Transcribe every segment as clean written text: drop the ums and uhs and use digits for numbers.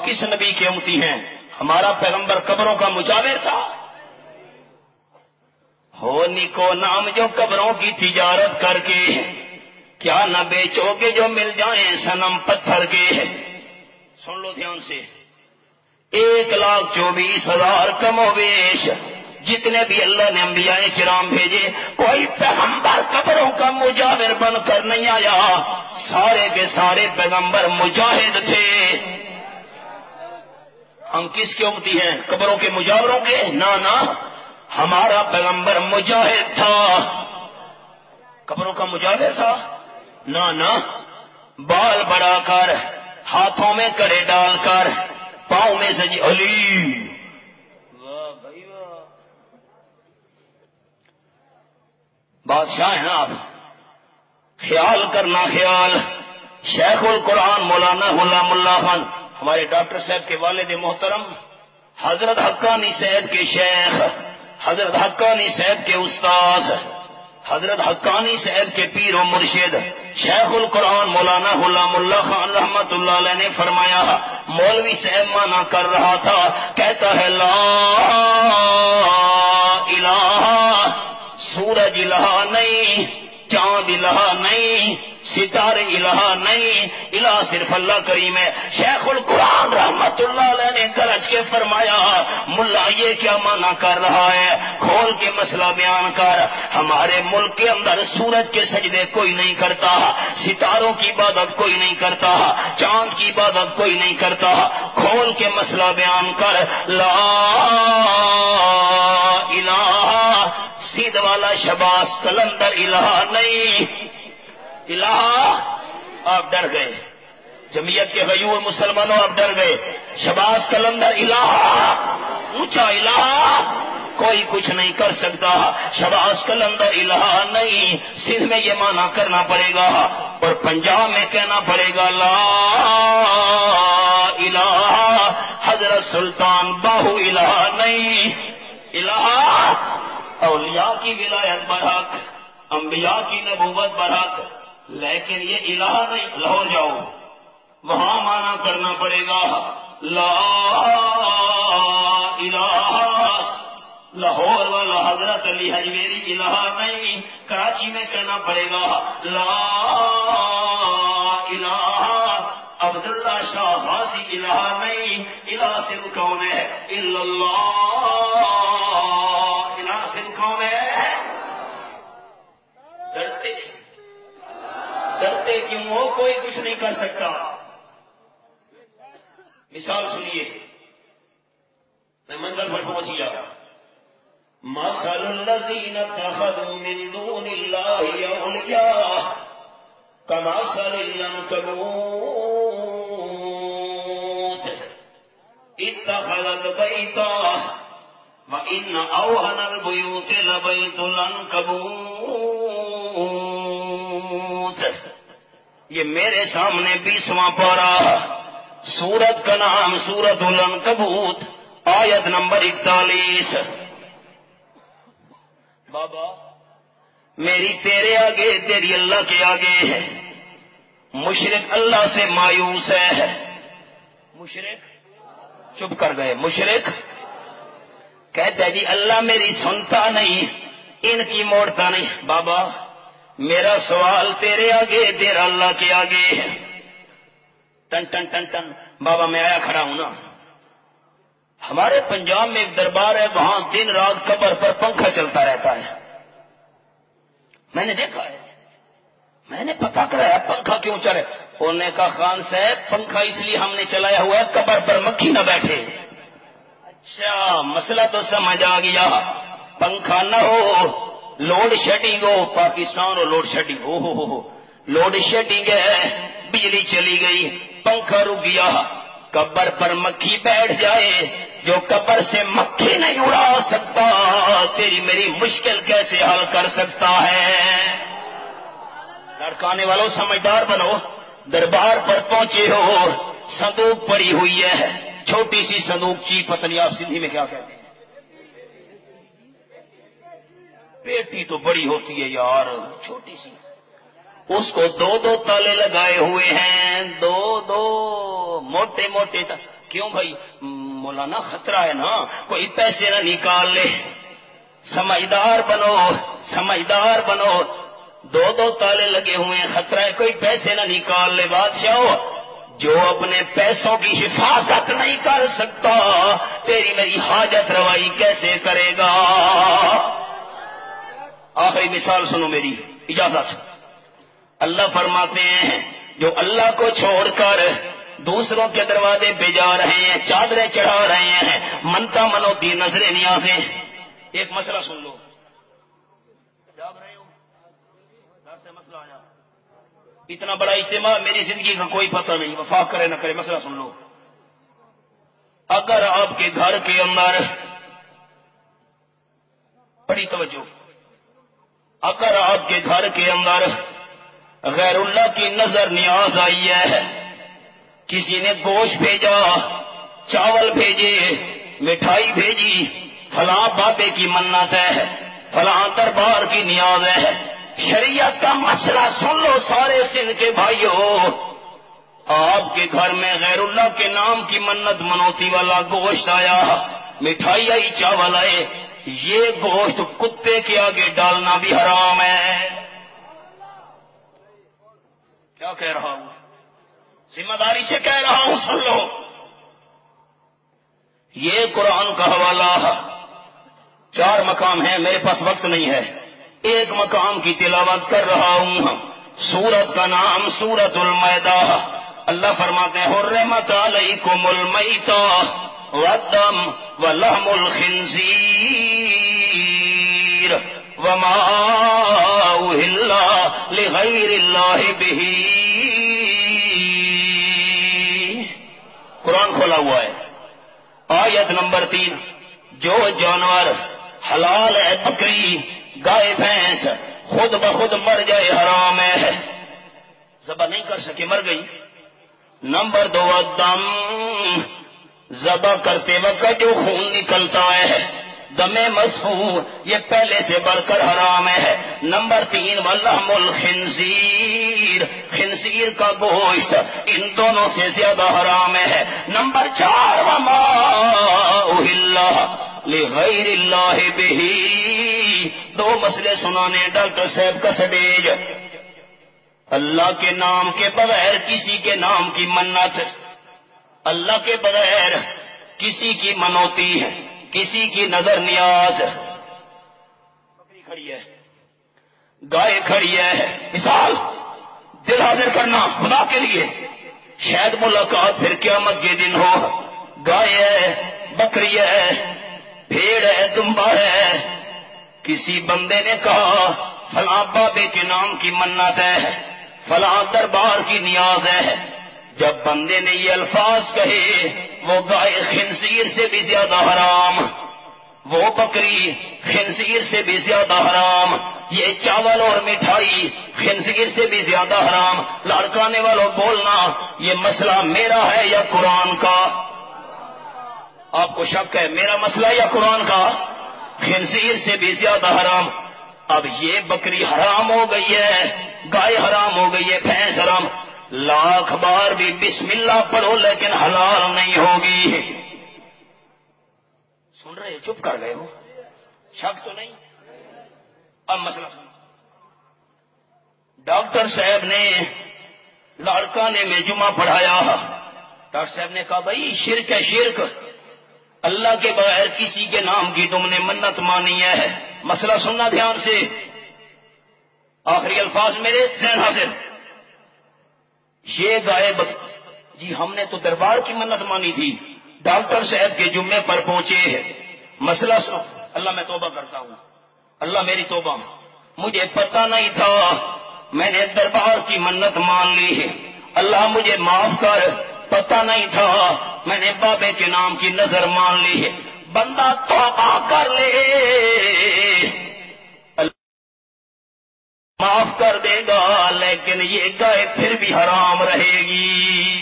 کس نبی کے امتی ہیں؟ ہمارا پیغمبر قبروں کا مجاور تھا؟ ہو نیکو نام جو قبروں کی تجارت کر کے کیا نہ بیچو گے جو مل جائیں صنم پتھر کے. سن لو دھیان سے. 1,24,000 کم و بیش جتنے بھی اللہ نے انبیاء کرام بھیجے کوئی پیغمبر قبروں کا مجاور بن کر نہیں آیا. سارے کے سارے پیغمبر مجاہد تھے. ہم کس کے امتی ہیں؟ قبروں کے مجاوروں کے؟ نہ ہمارا پیغمبر مجاہد تھا. قبروں کا مجاور تھا؟ نہ بال بڑا کر ہاتھوں میں کڑے ڈال کر پاؤں میں سجی علی. واہ بھائی واہ. بادشاہ ہیں آپ. خیال کرنا خیال. شیخ القرآن مولانا غلام اللہ خان ہمارے ڈاکٹر صاحب کے والد محترم حضرت حقانی صاحب کے شیخ حضرت حقانی صاحب کے استاذ حضرت حقانی صاحب کے پیر و مرشد شیخ القرآن مولانا غلام اللہ خان رحمت اللہ علیہ نے فرمایا مولوی صاحب مانا کر رہا تھا کہتا ہے لا الہ سورج الہ نہیں چاند الہ نہیں ستارے الہ نہیں الہ صرف اللہ کریم ہے. شیخ القرآن رحمت اللہ علیہ نے گرج کے فرمایا ملا یہ کیا مانا کر رہا ہے؟ کھول کے مسئلہ بیان کر. ہمارے ملک کے اندر سورج کے سجدے کوئی نہیں کرتا, ستاروں کی عبادت کوئی نہیں کرتا, چاند کی عبادت کوئی نہیں کرتا. کھول کے مسئلہ بیان کر. لا الہ سید والا شباس کلندر الہ نہیں. الہ آپ ڈر گئے. جمعیت کے غیور مسلمانوں آپ ڈر گئے. شباس کلندر الہ اونچا الہ کوئی کچھ نہیں کر سکتا. شباس کلندر الہ نہیں. سندھ میں یہ مانا کرنا پڑے گا اور پنجاب میں کہنا پڑے گا لا الہ حضرت سلطان باہو الہ نہیں. الہ اولیاء کی ولایت برحق, انبیاء کی نبوت برحق, لیکن یہ الہ نہیں. لاہور جاؤ وہاں مانا کرنا پڑے گا لا الہ. لاہور والا حضرت علی حجویری الہ نہیں. کراچی میں کہنا پڑے گا لا الہ عبداللہ شاہ غازی الہ نہیں. الہ صرف کون ہے؟ الا اللہ. الہ صرف کون ہے؟ ڈرتے کیوں ہو؟ کوئی کچھ نہیں کر سکتا. مثال سنیے, میں منزل پر پہنچ گیا. مثل الذین اتخذوا من دون اللہ اولیاء کمثل العنکبوت اتخذت بیتا وان اوہن البیوت لبیت العنکبوت. یہ میرے سامنے 20واں پارہ, سورت کا نام سورت العنکبوت, آیت نمبر 41. بابا میری تیرے آگے تیری اللہ کے آگے ہے. مشرک اللہ سے مایوس ہے. مشرک چپ کر گئے. مشرک کہتا ہے جی اللہ میری سنتا نہیں, ان کی موڑتا نہیں. بابا میرا سوال تیرے آگے تیرا اللہ کے آگے ہے. ٹن ٹن ٹن ٹن. بابا میں آیا کھڑا ہوں نا. ہمارے پنجاب میں ایک دربار ہے, وہاں دن رات قبر پر پنکھا چلتا رہتا ہے. میں نے دیکھا ہے, میں نے پتا کرایا پنکھا کیوں چلے. انہوں نے کہا خان صاحب پنکھا اس لیے ہم نے چلایا ہوا ہے قبر پر مکھی نہ بیٹھے. اچھا مسئلہ تو سمجھ آ گیا. پنکھا نہ ہو لوڈ شیڈنگ ہو. پاکستان ہو لوڈ شیڈنگ ہو لوڈ شیڈنگ ہے, بجلی چلی گئی, پنکھا رک گیا. قبر پر مکھی بیٹھ جائے, جو قبر سے مکھی نہیں اڑا سکتا تیری میری مشکل کیسے حل کر سکتا ہے؟ لڑکانے والوں سمجھدار بنو. دربار پر پہنچے ہو, صندوق پڑی ہوئی ہے, چھوٹی سی صندوق چی, پتنی آپ سندھی میں کیا کہتے ہیں؟ پیٹی تو بڑی ہوتی ہے یار, چھوٹی سی. اس کو 2 تالے لگائے ہوئے ہیں, 2 موٹے موٹے. کیوں بھائی؟ مولانا خطرہ ہے نا، کوئی پیسے نہ نکال لے۔ سمجھدار بنو، سمجھدار بنو، دو دو تالے لگے ہوئے ہیں، خطرہ ہے کوئی پیسے نہ نکال لے۔ بادشاہ جو اپنے پیسوں کی حفاظت نہیں کر سکتا تیری میری حاجت روائی کیسے کرے گا؟ آخری مثال سنو میری، اجازت۔ اللہ فرماتے ہیں جو اللہ کو چھوڑ کر دوسروں کے دروازے پہ جا رہے ہیں، چادریں چڑھا رہے ہیں، منتا منوتی نظریں نیازیں۔ ایک مسئلہ سن لو، جاگ رہے ہو؟ گھر سے مسئلہ آیا، اتنا بڑا اجتماع، میری زندگی کا کوئی پتہ نہیں، وفاق کرے نہ کرے، مسئلہ سن لو۔ اگر آپ کے گھر کے اندر، بڑی توجہ، اگر آپ کے گھر کے اندر غیر اللہ کی نظر نیاز آئی ہے، کسی نے گوشت بھیجا، چاول بھیجے، مٹھائی بھیجی، فلاں بابے کی منت ہے، فلاں دربار کی نیاز ہے، شریعت کا مسئلہ سن لو سارے سندھ کے بھائیوں، آپ کے گھر میں غیر اللہ کے نام کی منت منوتی والا گوشت آیا، مٹھائی آئی، چاول آئے، یہ گوشت کتے کے آگے ڈالنا بھی حرام ہے۔ کیا کہہ رہا ہوں؟ ذمہ داری سے کہہ رہا ہوں، سن لو۔ یہ قرآن کا حوالہ، 4 مقام ہیں، میرے پاس وقت نہیں ہے، ایک مقام کی تلاوت کر رہا ہوں۔ سورت کا نام سورت المائدہ۔ اللہ فرماتے ہیں حرمت علیکم المیتہ والدم ولحم الخنزیر وما اہل لغیر اللہ بہ۔ قرآن کھولا ہوا ہے، آیت نمبر 3، جو جانور حلال ہے، بکری، گائے، بھینس، خود بخود مر جائے حرام ہے، ذبح نہیں کر سکے مر گئی۔ نمبر 2، الدم، ذبح کرتے وقت جو خون نکلتا ہے، دم مسفوح، یہ پہلے سے بڑھ کر حرام ہے۔ نمبر 3، ولحم الخنزیر، خنزیر کا گوشت، ان دونوں سے زیادہ حرام ہے۔ نمبر 4، وما اہل لغیر اللہ بہ۔ 2 مسئلے سنانے ڈاکٹر صاحب کا سٹیج۔ اللہ کے نام کے بغیر کسی کے نام کی منت، اللہ کے بغیر کسی کی منوتی، کسی کی نظر نیاز، بکری کھڑی ہے، گائے کھڑی ہے، مثال، دل حاضر کرنا خدا کے لیے، شاید ملاقات پھر قیامت کے دن ہو، گائے ہے، بکری ہے، بھیڑ ہے، دمبا ہے، کسی بندے نے کہا فلاں بابے کے نام کی منت ہے، فلاں دربار کی نیاز ہے، جب بندے نے یہ الفاظ کہے، وہ گائے خنزیر سے بھی زیادہ حرام، وہ بکری خنزیر سے بھی زیادہ حرام، یہ چاول اور مٹھائی خنزیر سے بھی زیادہ حرام۔ لڑکانے والوں بولنا، یہ مسئلہ میرا ہے یا قرآن کا؟ آپ کو شک ہے میرا مسئلہ یا قرآن کا؟ خنزیر سے بھی زیادہ حرام۔ اب یہ بکری حرام ہو گئی ہے، گائے حرام ہو گئی ہے، بھینس حرام، لاکھ بار بھی بسم اللہ پڑھو لیکن حلال نہیں ہوگی۔ سن رہے ہو؟ چپ کر گئے ہو؟ شک تو نہیں؟ اب مسئلہ، ڈاکٹر صاحب نے لاڑکانے میں جمعہ پڑھایا، ڈاکٹر صاحب نے کہا بھائی شرک ہے، شرک، اللہ کے بغیر کسی کے نام کی تم نے منت مانی ہے۔ مسئلہ سننا دھیان سے، آخری الفاظ میرے ذہن حاضر۔ یہ گائے جی ہم نے تو دربار کی منت مانی تھی، ڈاکٹر صاحب کے جمعے پر پہنچے، مسئلہ سن، اللہ میں توبہ کرتا ہوں، اللہ میری توبہ، مجھے پتہ نہیں تھا، میں نے دربار کی منت مان لی، اللہ مجھے معاف کر، پتہ نہیں تھا، میں نے بابے کے نام کی نظر مان لی۔ بندہ توبہ کر لے، معاف کر دے گا، لیکن یہ گائے پھر بھی حرام رہے گی۔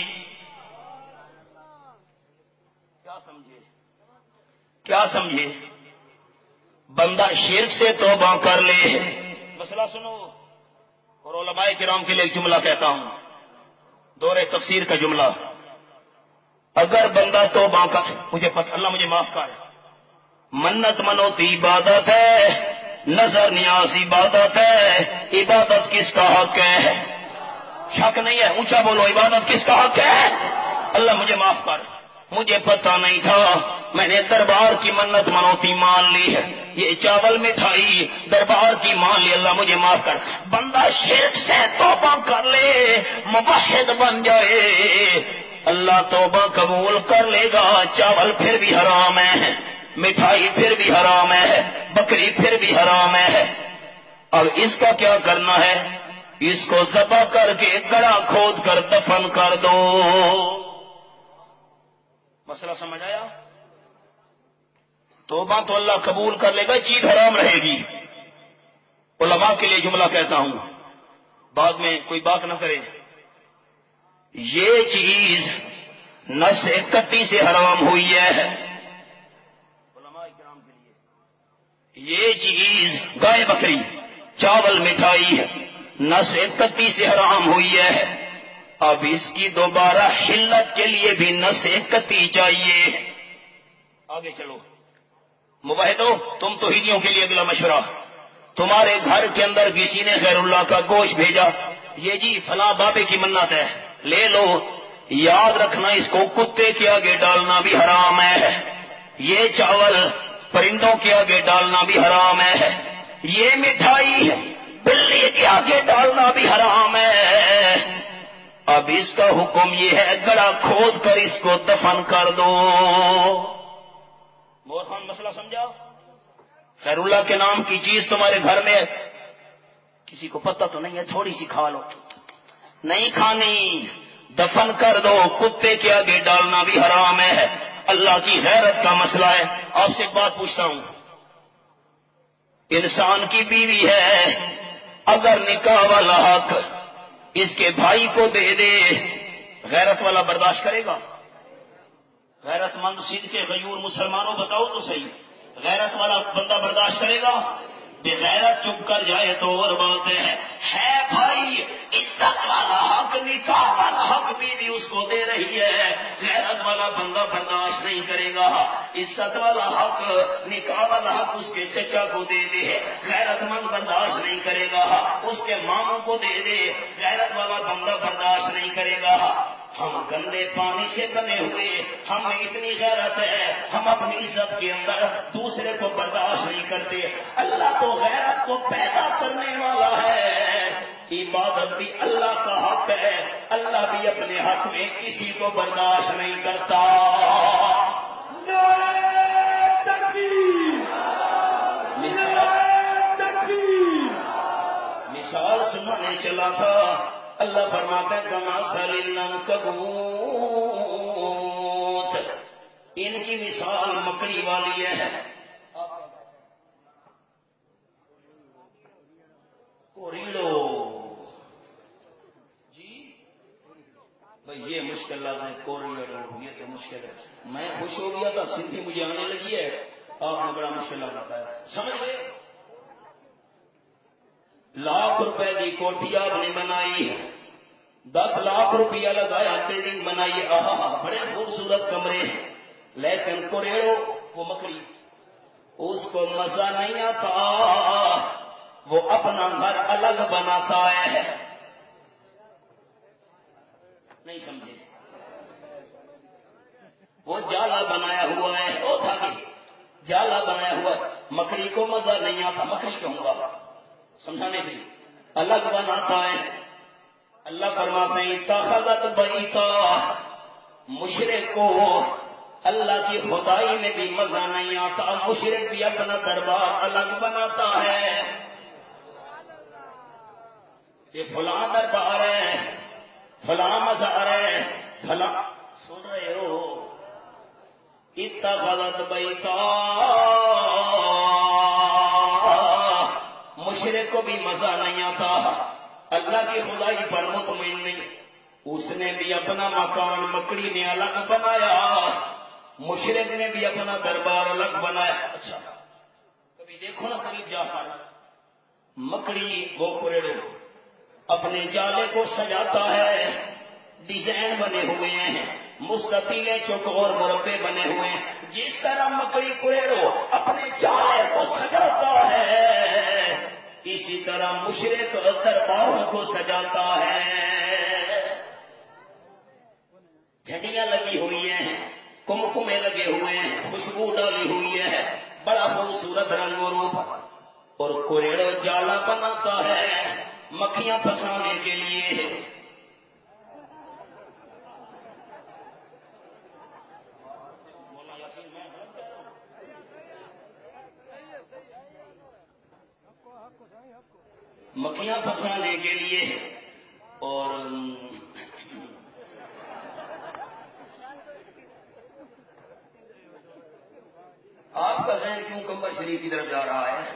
کیا سمجھے؟ کیا سمجھے؟ بندہ شرک سے توبہ کر لے، مسئلہ سنو، اور علماء کرام کے لیے ایک جملہ کہتا ہوں، دورہ تفسیر کا جملہ، اگر بندہ توبہ کر، مجھے پتہ، اللہ مجھے معاف کر، منت منوتی عبادت ہے، نظر نیاز عبادت ہے، عبادت کس کا حق ہے؟ شک نہیں ہے، اونچا بولو، عبادت کس کا حق ہے؟ اللہ مجھے معاف کر، مجھے پتہ نہیں تھا، میں نے دربار کی منت منوتی مان لی ہے، یہ چاول مٹھائی دربار کی مان لی، اللہ مجھے معاف کر۔ بندہ شرک سے توبہ کر لے، موحد بن جائے، اللہ توبہ قبول کر لے گا، چاول پھر بھی حرام ہے، مٹھائی پھر بھی حرام ہے، بکری پھر بھی حرام ہے۔ اب اس کا کیا کرنا ہے؟ اس کو ذبح کر کے گڑھا کھود کر دفن کر دو۔ مسئلہ سمجھ آیا؟ توبہ تو اللہ قبول کر لے گا، چیز حرام رہے گی۔ علماء کے لیے جملہ کہتا ہوں، بعد میں کوئی بات نہ کرے، یہ چیز نس 31 سے حرام ہوئی ہے، علماء کرام کے لیے یہ چیز گائے بکری چاول مٹھائی نس 31 سے حرام ہوئی ہے، اب اس کی دوبارہ حلت کے لیے بھی نس 31 چاہیے۔ آگے چلو موحدو، تم توحیدیوں کے لیے اگلا مشورہ، تمہارے گھر کے اندر کسی نے غیر اللہ کا گوشت بھیجا، یہ جی فلاں بابے کی منت ہے، لے لو، یاد رکھنا اس کو کتے کے آگے ڈالنا بھی حرام ہے، یہ چاول پرندوں کے آگے ڈالنا بھی حرام ہے، یہ مٹھائی بلی کے آگے ڈالنا بھی حرام ہے۔ اب اس کا حکم یہ ہے، گڑھا کھود کر اس کو دفن کر دو۔ مور خان مسئلہ سمجھا؟ خیر اللہ کے نام کی چیز تمہارے گھر میں کسی کو پتہ تو نہیں ہے، تھوڑی سی کھا لو، نہیں کھانی، دفن کر دو، کتے کے آگے ڈالنا بھی حرام ہے، اللہ کی غیرت کا مسئلہ ہے۔ آپ سے ایک بات پوچھتا ہوں، انسان کی بیوی ہے، اگر نکاح والا حق اس کے بھائی کو دے دے، غیرت والا برداشت کرے گا؟ غیرت مند صدق غیور مسلمانوں بتاؤ تو صحیح، غیرت والا بندہ برداشت کرے گا؟ بے غیرت چپ کر جائے تو اور بات ہے بھائی، عزت والا حق، نکاح والا حق بیوی اس کو دے رہی ہے، غیرت والا بندہ برداشت نہیں کرے گا۔ عزت والا حق، نکاح والا حق اس کے چچا کو دے دے، غیرت مند برداشت نہیں کرے گا، اس کے ماموں کو دے دے، غیرت والا بندہ برداشت نہیں کرے گا۔ ہم گندے پانی سے بنے ہوئے، ہم میں اتنی غیرت ہے، ہم اپنی عزت کے اندر دوسرے کو برداشت نہیں کرتے۔ اللہ تو غیرت کو پیدا کرنے والا ہے، عبادت بھی اللہ کا حق ہے، اللہ بھی اپنے حق میں کسی کو برداشت نہیں کرتا۔ نعرہ تکبیر، مثال سنانے چلا تھا، اللہ فرماتا ہے کمثل العنکبوت، ان کی مثال مکڑی والی ہے۔ کوریڈو جی بھائی، یہ مشکل لفظ ہے، کوریڈو، یہ تو مشکل ہے، میں خوش ہو گیا تھا، سندھی مجھے آنے لگی ہے، آپ نے بڑا مشکل لفظ بتایا، سمجھ گئے؟ لاکھ روپے کی کوٹھی آپ نے بنائی، 10 لاکھ روپیہ لگایا، بلڈنگ بنائی، بڑے خوبصورت کمرے ہیں، لیکن کوریڑو وہ مکڑی، اس کو مزہ نہیں آتا، وہ اپنا گھر الگ بناتا ہے، نہیں سمجھے؟ وہ جالا بنایا ہوا ہے، وہ تھا کہ جالا بنایا ہوا ہے، مکڑی کو مزہ نہیں آتا، مکڑی کہوں گا سمجھانے کے لیے، الگ بناتا ہے۔ اللہ فرماتے ہیں اتخذت بیتا، مشرک کو اللہ کی خدائی میں بھی مزہ نہیں آتا، مشرک بھی اپنا دربار الگ بناتا ہے، یہ فلاں دربار ہے، فلاں مزار ہے، فلاں، سن رہے ہو؟ اتخذت بیتا، مشرک کو بھی مزہ نہیں آتا، اللہ کی خدائی پر مطمئن نہیں، اس نے بھی اپنا مکان مکڑی نے الگ بنایا، مشرک نے بھی اپنا دربار الگ بنایا۔ اچھا کبھی دیکھو نا قریب جا کر، مکڑی وہ کوریڑو اپنے جالے کو سجاتا ہے، ڈیزائن بنے ہوئے ہیں، مستطیل چوکور مربع بنے ہوئے ہیں. جس طرح مکڑی کوریڑو اپنے جالے کو سجاتا ہے اسی طرح مشرک درباروں کو سجاتا ہے. جھنڈیاں لگی ہوئی ہیں, کمکمے لگے ہوئے ہیں, خوشبو ڈالی ہوئی ہے, بڑا خوبصورت رنگ و روپ, اور کوریڑو جالا بناتا ہے مکھیاں پھنسانے کے لیے. مکھیاں پھنسانے کے لیے. اور آپ کا ذہن کیوں قمر شریف کی طرف جا رہا ہے؟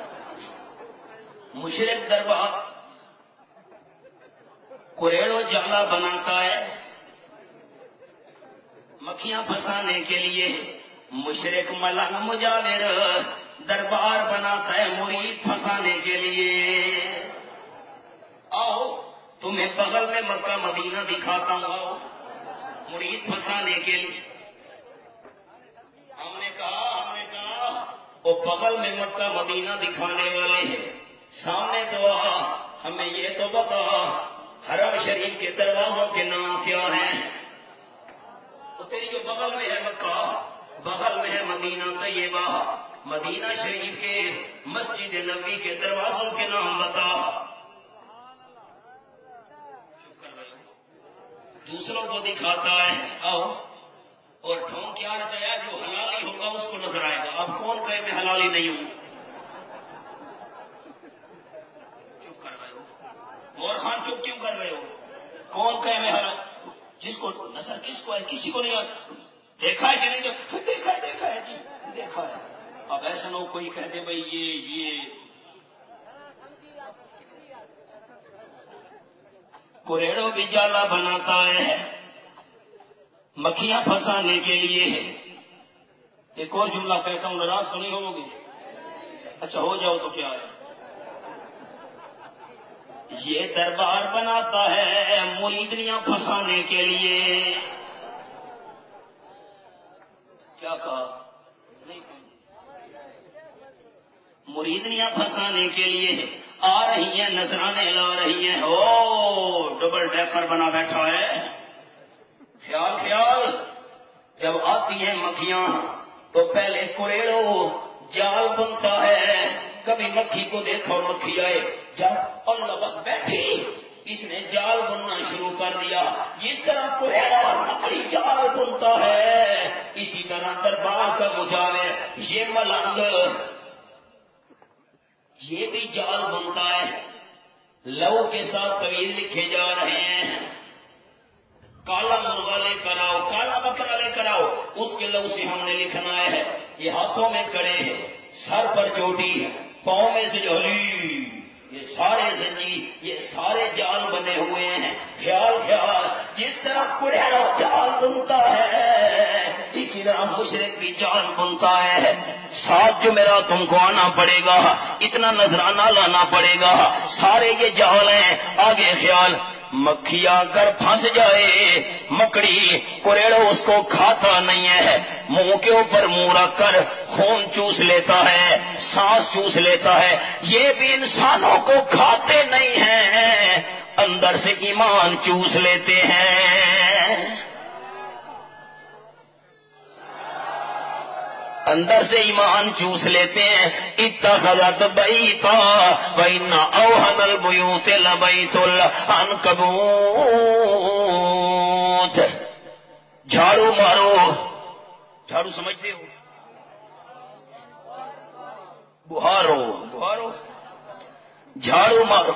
مشرک دربار کوریڑو جالا بناتا ہے مکھیاں پھنسانے کے لیے. مشرک ملنگ مجاور دربار بناتا ہے مرید پھنسانے کے لیے. آؤ تمہیں بغل میں مکہ مدینہ دکھاتا ہوں, آؤ مرید پھنسانے کے لیے. ہم نے کہا وہ بغل میں مکہ مدینہ دکھانے والے ہیں, سامنے تو آ, ہمیں یہ تو بتا حرم شریف کے دروازوں کے نام کیا ہیں؟ تو تیری جو بغل میں ہے مکہ, بغل میں ہے مدینہ طیبہ, مدینہ شریف کے مسجد نبوی کے دروازوں کے نام بتا. چپ کر رہے ہو, دوسروں کو دکھاتا ہے. آؤ اور ڈھونگ کیا رچایا, جو حلالی ہوگا اس کو نظر آئے گا. اب کون کہے میں حلالی نہیں ہوں؟ چپ کر رہے ہو اور خان, چپ کیوں کر رہے ہو؟ کون کہے میں حلال؟ جس کو نظر کس کو ہے, کسی کو نہیں آتا. دیکھا ہے کہ نہیں؟ دیکھا ہے جی, دیکھا ہے. اب ایسا نہ ہو کوئی کہہ دے بھائی یہ کوریڑو بھی جالا بناتا ہے مکھیاں پھنسانے کے لیے. ایک اور جملہ کہتا ہوں, ناراض تو نہیں ہوگے؟ اچھا ہو جاؤ تو کیا ہے. یہ دربار بناتا ہے مریدیاں پھنسانے کے لیے. کیا کہا؟ مریدیاں پھنسانے کے لیے آ رہی ہیں, نذرانے لا رہی ہیں. او ڈبل ڈیکر بنا بیٹھا ہے. خیال جب آتی ہیں مکھیاں تو پہلے کوریڑو جال بنتا ہے. کبھی مکھی کو دیکھا اور مکھی آئے, جب اللہ بس بیٹھی اس نے جال بننا شروع کر دیا. جس طرح کوریڑا اور مکڑی جال بنتا ہے اسی طرح دربار کا مجاور یہ ملنگ یہ بھی جال بنتا ہے. لو کے ساتھ طویل لکھے جا رہے ہیں, کالا مرغا لے کر آؤ, کالا بکرا لے کر آؤ, اس کے لو سے ہم نے لکھنا ہے. یہ ہاتھوں میں کڑے, سر پر چوٹی, پاؤں میں سجولی, یہ سارے زنجیر, یہ سارے جال بنے ہوئے ہیں. خیال جس طرح کوریڑو جال بنتا ہے اسی طرح مشرک بھی جال بنتا ہے. ساتھ جو میرا تم کو آنا پڑے گا, اتنا نذرانہ لانا پڑے گا. سارے یہ جال ہیں. آگے خیال, مکھی اگر پھنس جائے مکڑی, کوریڑو اس کو کھاتا نہیں ہے, منہ کے اوپر منہ رکھ کر خون چوس لیتا ہے, سانس چوس لیتا ہے. یہ بھی انسانوں کو کھاتے نہیں ہیں, اندر سے ایمان چوس لیتے ہیں. اندر سے ایمان چوس لیتے ہیں. اتخذت بیتا وَإِنَّ أَوْهَنَ الْبُيُوتِ لَبَيْتُ الْعَنْكَبُوتِ. جھاڑو مارو, جھاڑو سمجھتے ہو, بہارو, جھاڑو مارو,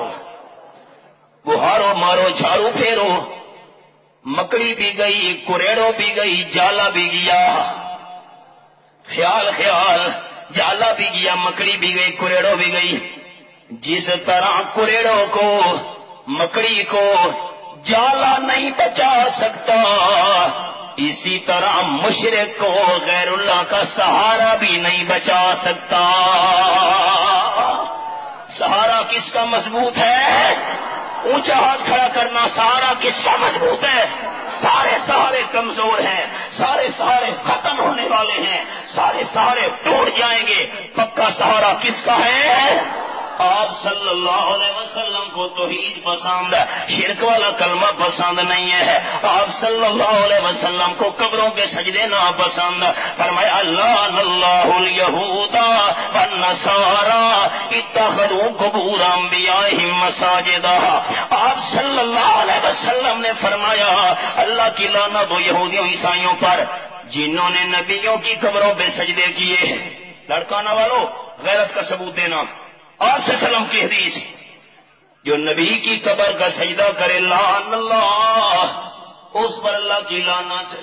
بہارو مارو, جھاڑو پھیرو. مکڑی بھی گئی, کوریڑو بھی گئی, جالا بھی گیا. خیال جالا بھی گیا, مکڑی بھی گئی, کوریڑو بھی گئی. جس طرح کوریڑو کو مکڑی کو جالا نہیں بچا سکتا اسی طرح مشرک کو غیر اللہ کا سہارا بھی نہیں بچا سکتا. سہارا کس کا مضبوط ہے؟ اونچا ہاتھ کھڑا کرنا. سہارا کس کا مضبوط ہے؟ سارے سہارے کمزور ہیں، سارے سہارے ختم ہونے والے ہیں، سارے سہارے ٹوٹ جائیں گے، پکا سہارا کس کا ہے؟ آپ صلی اللہ علیہ وسلم کو توحید پسند ہے، شرک والا کلمہ پسند نہیں ہے، آپ صلی اللہ علیہ وسلم کو قبروں کے سجدے نہ پسند، فرمایا لعن اللہ الیہود والنصارى اتخذوا قبور انبیائہم مساجدا۔ آپ صلی اللہ علیہ وسلم نے فرمایا اللہ کی لعنت ہو یہودیوں عیسائیوں پر جنہوں نے نبیوں کی قبروں پہ سجدے کیے۔ لڑکانا والوں غیرت کا ثبوت دینا، آپ سے سلام کی حدیث، جو نبی کی قبر کا سجدہ کرے لعن اللہ، اس پر اللہ کی لعنت۔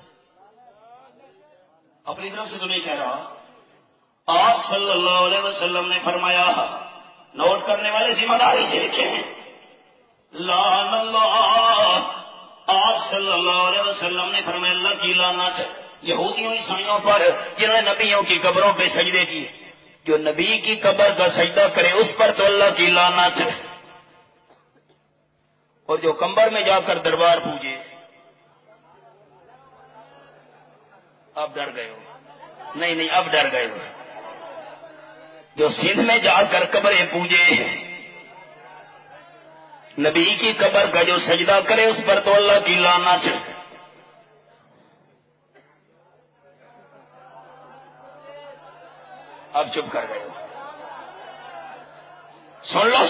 اپنی طرف سے تو نہیں کہہ رہا، آپ صلی اللہ علیہ وسلم نے فرمایا، نوٹ کرنے والے ذمہ داری سے لکھیں، لعن اللہ، آپ صلی اللہ علیہ وسلم نے فرمایا اللہ کی لعنت یہودیوں عیسائیوں پر جنہوں نے نبیوں کی قبروں پہ سجدے کیے۔ جو نبی کی قبر کا سجدہ کرے اس پر تو اللہ کی لعنت، اور جو قبر میں جا کر دربار پوجے، اب ڈر گئے ہو؟ نہیں اب ڈر گئے ہو۔ جو سندھ میں جا کر قبریں پوجے، نبی کی قبر کا جو سجدہ کرے اس پر تو اللہ کی لعنت۔ اب چپ کر گئے ہو؟ سن لو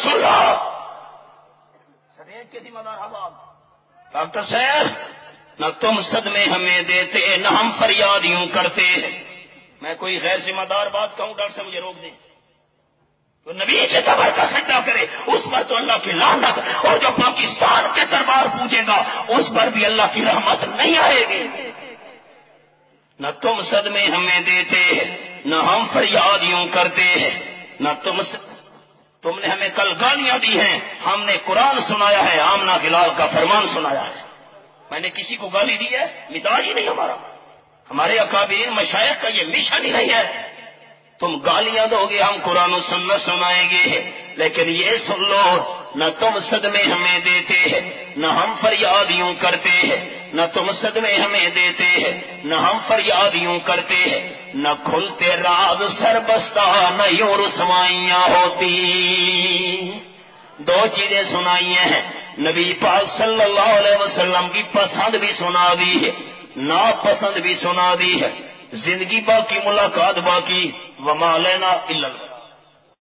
کسی مدار حباب ڈاکٹر صاحب، نہ تم صدمے ہمیں دیتے نہ ہم فریاد یوں کرتے۔ میں کوئی غیر ذمہ دار بات کہوں ڈاکٹر صاحب مجھے روک دیں۔ تو نبی کی قبر کا سجدہ کرے اس پر تو اللہ کی لعنت، اور جو پاکستان کے دربار پوجے گا اس پر بھی اللہ کی رحمت نہیں آئے گی۔ نہ تم صدمے ہمیں دیتے نہ ہم فریاد یوں کرتے، نہ تم نے ہمیں کل گالیاں دی ہیں، ہم نے قرآن سنایا ہے، آمنہ بلال کا فرمان سنایا ہے۔ میں نے کسی کو گالی دی ہے؟ مزاج ہی نہیں ہمارا، ہمارے اکابرین مشائخ کا یہ مشن ہی نہیں ہے۔ تم گالیاں دو گے ہم قرآن و سنت سنائیں گے، لیکن یہ سن لو نہ تم صدمے ہمیں دیتے نہ ہم فریاد یوں کرتے، نہ تم صدمے ہمیں دیتے نہ ہم فریاد یوں کرتے، نہ کھلتے راز سربستہ نہ یوں رسوائیاں ہوتی۔ دو چیزیں سنائی ہیں، نبی پاک صلی اللہ علیہ وسلم کی پسند بھی سنا دی ہے، ناپسند بھی سنا دی ہے، زندگی باقی ملاقات باقی، وما لینا الا اللہ۔